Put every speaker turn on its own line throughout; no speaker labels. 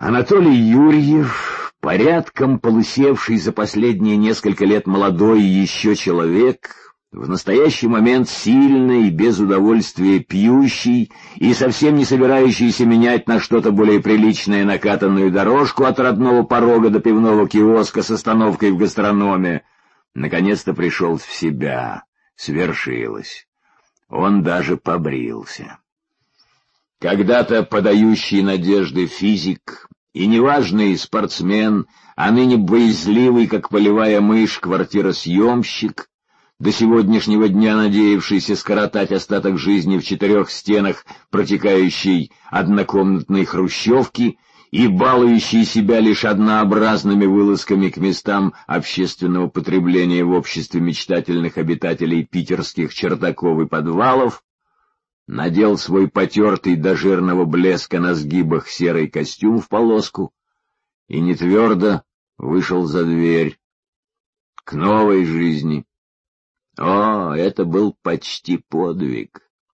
Анатолий Юрьев, порядком полысевший за последние несколько лет молодой еще человек, в настоящий момент сильный и без удовольствия пьющий и совсем не собирающийся менять на что-то более приличное накатанную дорожку от родного порога до пивного киоска с остановкой в гастрономе, наконец-то пришел в себя, свершилось. Он даже побрился. Когда-то подающий надежды физик и неважный спортсмен, а ныне боязливый, как полевая мышь, квартиросъемщик, до сегодняшнего дня надеявшийся скоротать остаток жизни в 4 стенах протекающей однокомнатной хрущевки и балующий себя лишь однообразными вылазками к местам общественного потребления в обществе мечтательных обитателей питерских чердаков и подвалов, надел свой потертый до жирного блеска на сгибах серый костюм в полоску и нетвердо вышел за дверь к новой жизни. О, это был почти подвиг.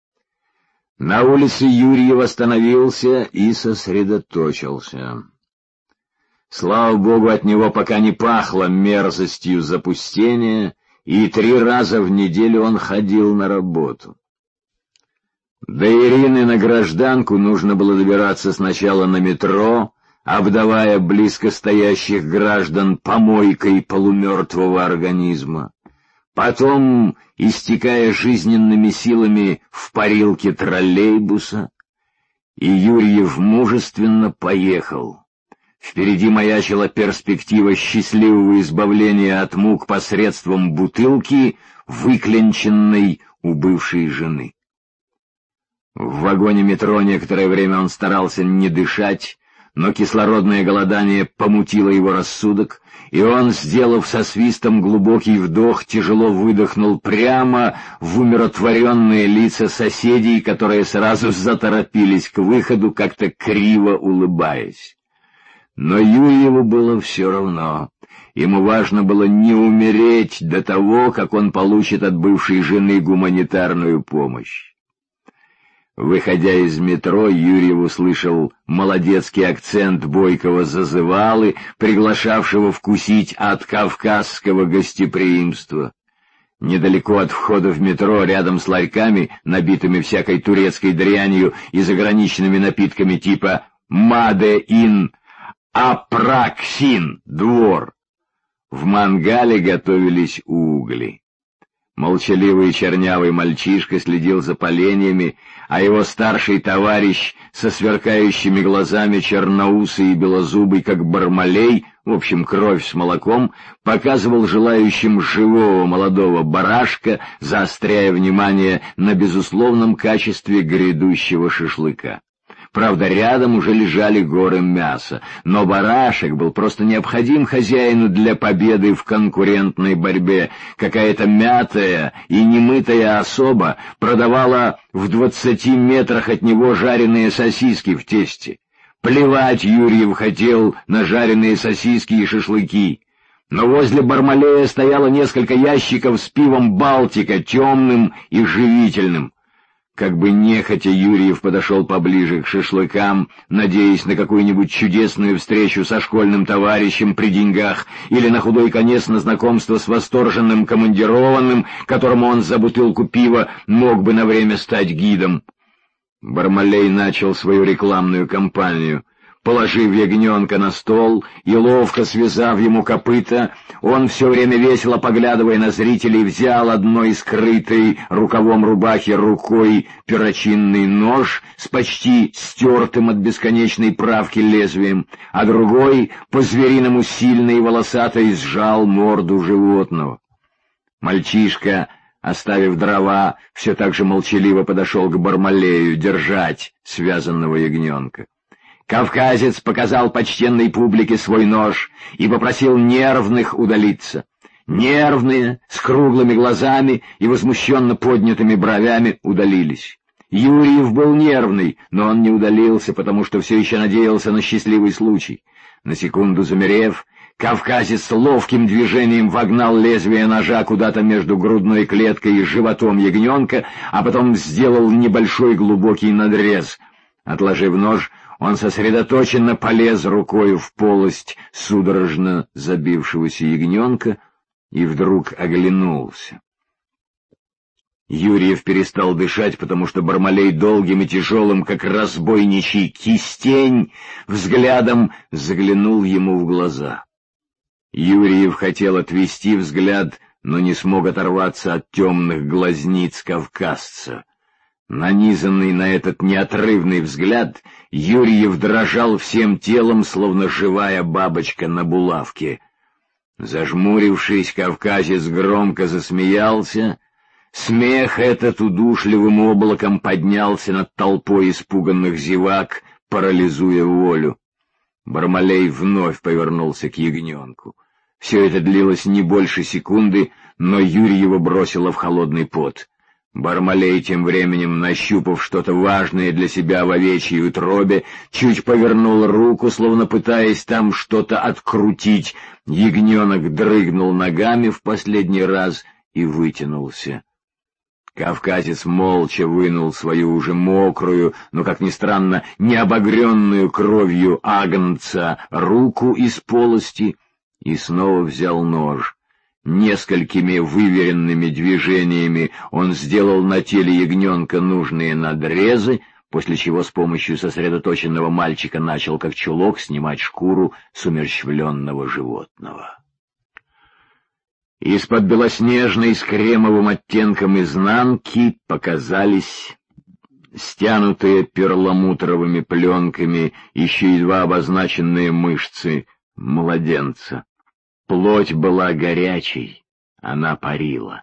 На улице Юрьев остановился и сосредоточился. Слава богу, от него пока не пахло мерзостью запустения, и 3 раза в неделю он ходил на работу. До Ирины на гражданку нужно было добираться сначала на метро, обдавая близко стоящих граждан помойкой полумертвого организма, потом истекая жизненными силами в парилке троллейбуса, и Юрьев мужественно поехал. Впереди маячила перспектива счастливого избавления от мук посредством бутылки, выклянченной у бывшей жены. В вагоне метро некоторое время он старался не дышать, но кислородное голодание помутило его рассудок, и он, сделав со свистом глубокий вдох, тяжело выдохнул прямо в умиротворенные лица соседей, которые сразу заторопились к выходу, как-то криво улыбаясь. Но Юрьеву было все равно. Ему важно было не умереть до того, как он получит от бывшей жены гуманитарную помощь. Выходя из метро, Юрьев услышал молодецкий акцент бойкого зазывалы, приглашавшего вкусить от кавказского гостеприимства. Недалеко от входа в метро, рядом с ларьками, набитыми всякой турецкой дрянью и заграничными напитками типа «Маде ин Апраксин двор», в мангале готовились угли. Молчаливый чернявый мальчишка следил за поленьями, а его старший товарищ со сверкающими глазами, черноусый и белозубый, как бармалей, в общем, кровь с молоком, показывал желающим живого молодого барашка, заостряя внимание на безусловном качестве грядущего шашлыка. Правда, рядом уже лежали горы мяса, но барашек был просто необходим хозяину для победы в конкурентной борьбе. Какая-то мятая и немытая особа продавала в 20 метрах от него жареные сосиски в тесте. Плевать Юрьев хотел на жареные сосиски и шашлыки. Но возле Бармалея стояло несколько ящиков с пивом «Балтика», темным и живительным. Как бы нехотя Юрьев подошел поближе к шашлыкам, надеясь на какую-нибудь чудесную встречу со школьным товарищем при деньгах или на худой конец на знакомство с восторженным командированным, которому он за бутылку пива мог бы на время стать гидом. Бармалей начал свою рекламную кампанию. Положив ягненка на стол и ловко связав ему копыта, он все время весело поглядывая на зрителей взял одной скрытой рукавом рубахи рукой перочинный нож с почти стертым от бесконечной правки лезвием, а другой по-звериному сильно и волосато сжал морду животного. Мальчишка, оставив дрова, все так же молчаливо подошел к Бармалею держать связанного ягненка. Кавказец показал почтенной публике свой нож и попросил нервных удалиться. Нервные, с круглыми глазами и возмущенно поднятыми бровями, удалились. Юрьев был нервный, но он не удалился, потому что все еще надеялся на счастливый случай. На секунду замерев, кавказец ловким движением вогнал лезвие ножа куда-то между грудной клеткой и животом ягненка, а потом сделал небольшой глубокий надрез. Отложив нож, Он сосредоточенно полез рукою в полость судорожно забившегося ягненка и вдруг оглянулся. Юрьев перестал дышать, потому что Бармалей долгим и тяжелым, как разбойничий кистень, взглядом заглянул ему в глаза. Юрьев хотел отвести взгляд, но не смог оторваться от темных глазниц кавказца. Нанизанный на этот неотрывный взгляд, Юрьев дрожал всем телом, словно живая бабочка на булавке. Зажмурившись, кавказец громко засмеялся. Смех этот удушливым облаком поднялся над толпой испуганных зевак, парализуя волю. Бармалей вновь повернулся к ягненку. Все это длилось не больше секунды, но Юрьева бросило в холодный пот. Бармалей, тем временем, нащупав что-то важное для себя в овечьей утробе, чуть повернул руку, словно пытаясь там что-то открутить. Ягненок дрыгнул ногами в последний раз и вытянулся. Кавказец молча вынул свою уже мокрую, но, как ни странно, не обогренную кровью агнца руку из полости и снова взял нож. Несколькими выверенными движениями он сделал на теле ягненка нужные надрезы, после чего с помощью сосредоточенного мальчика начал, как чулок, снимать шкуру с умерщвленного животного. Из-под белоснежной с кремовым оттенком изнанки показались стянутые перламутровыми пленками еще едва обозначенные мышцы младенца. Плоть была горячей, она парила.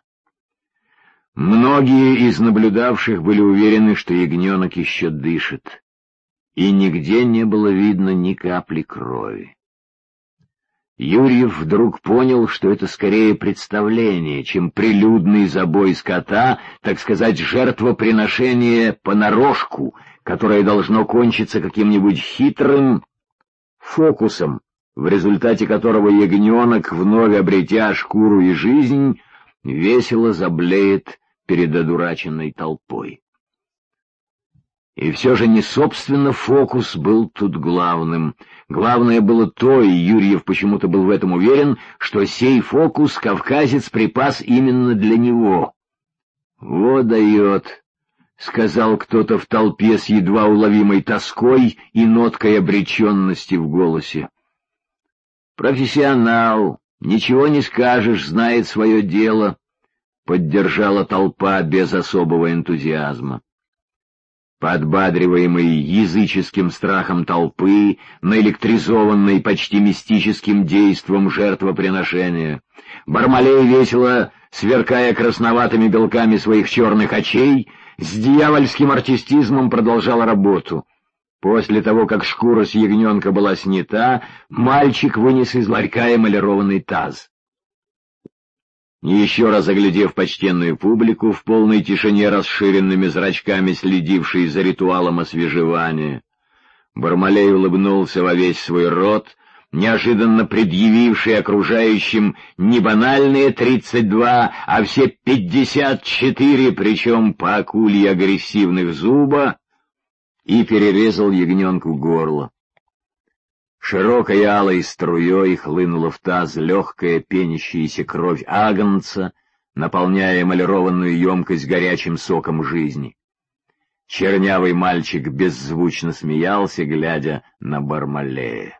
Многие из наблюдавших были уверены, что ягненок еще дышит, и нигде не было видно ни капли крови. Юрьев вдруг понял, что это скорее представление, чем прилюдный забой скота, так сказать, жертвоприношение понарошку, которое должно кончиться каким-нибудь хитрым фокусом, в результате которого ягненок, вновь обретя шкуру и жизнь, весело заблеет перед одураченной толпой. И все же не собственно фокус был тут главным. Главное было то, и Юрьев почему-то был в этом уверен, что сей фокус кавказец припас именно для него. «Во дает», — сказал кто-то в толпе с едва уловимой тоской и ноткой обреченности в голосе. «Профессионал, ничего не скажешь, знает свое дело», — поддержала толпа без особого энтузиазма. Подбадриваемый языческим страхом толпы, наэлектризованный почти мистическим действом жертвоприношения, Бармалей, весело сверкая красноватыми белками своих черных очей, с дьявольским артистизмом продолжал работу. После того, как шкура с ягненка была снята, мальчик вынес из ларька эмалированный таз. Еще раз оглядев почтенную публику, в полной тишине расширенными зрачками следившей за ритуалом освежевания, Бармалей улыбнулся во весь свой рот, неожиданно предъявивший окружающим не банальные 32, а все 54, причем по акулье агрессивных зуба, и перерезал ягненку горло. Широкой алой струей хлынула в таз легкая пенящаяся кровь агнца, наполняя эмалированную емкость горячим соком жизни. Чернявый мальчик беззвучно смеялся, глядя на Бармалея.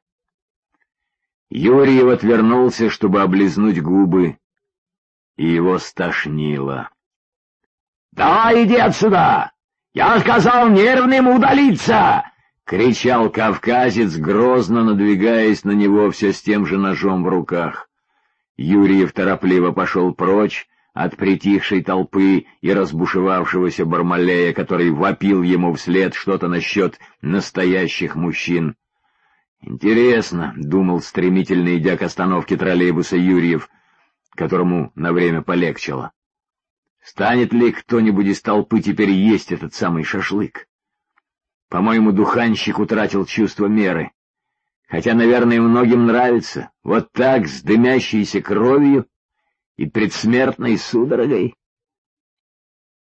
Юрьев отвернулся, чтобы облизнуть губы, и его стошнило. — Давай, иди отсюда! Я сказал нервным удалиться! — кричал кавказец, грозно надвигаясь на него все с тем же ножом в руках. Юрьев торопливо пошел прочь от притихшей толпы и разбушевавшегося Бармалея, который вопил ему вслед что-то насчет настоящих мужчин. «Интересно», — думал, стремительно идя к остановке троллейбуса Юрьев, которому на время полегчало, станет ли кто-нибудь из толпы теперь есть этот самый шашлык? По-моему, духанщик утратил чувство меры. Хотя, наверное, многим нравится. Вот так, с дымящейся кровью и предсмертной судорогой.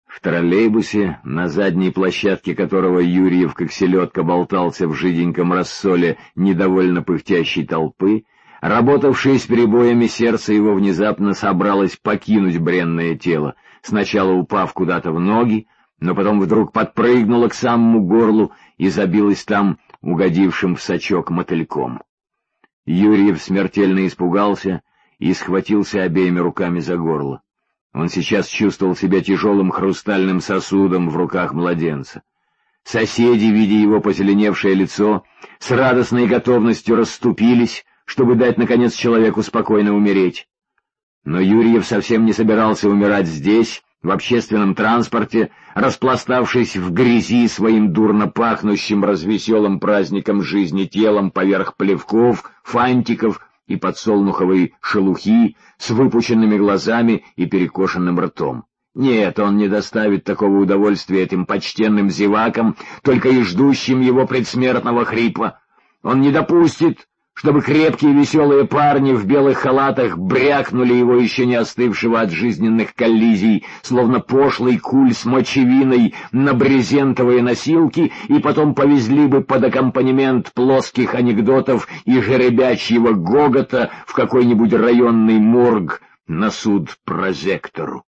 В троллейбусе, на задней площадке которого Юрьев как селедка болтался в жиденьком рассоле недовольно пыхтящей толпы, работавшее с перебоями сердце его внезапно собралось покинуть бренное тело, сначала упав куда-то в ноги, но потом вдруг подпрыгнуло к самому горлу и забилось там угодившим в сачок мотыльком. Юрьев смертельно испугался и схватился обеими руками за горло. Он сейчас чувствовал себя тяжелым хрустальным сосудом в руках младенца. Соседи, видя его позеленевшее лицо, с радостной готовностью расступились, чтобы дать, наконец, человеку спокойно умереть. Но Юрьев совсем не собирался умирать здесь, в общественном транспорте, распластавшись в грязи своим дурно пахнущим развеселым праздником жизни телом поверх плевков, фантиков и подсолнуховой шелухи, с выпученными глазами и перекошенным ртом. Нет, он не доставит такого удовольствия этим почтенным зевакам, только и ждущим его предсмертного хрипа. Он не допустит, чтобы крепкие веселые парни в белых халатах брякнули его еще не остывшего от жизненных коллизий, словно пошлый куль с мочевиной, на брезентовые носилки и потом повезли бы под аккомпанемент плоских анекдотов и жеребячьего гогота в какой-нибудь районный морг на суд прозектору.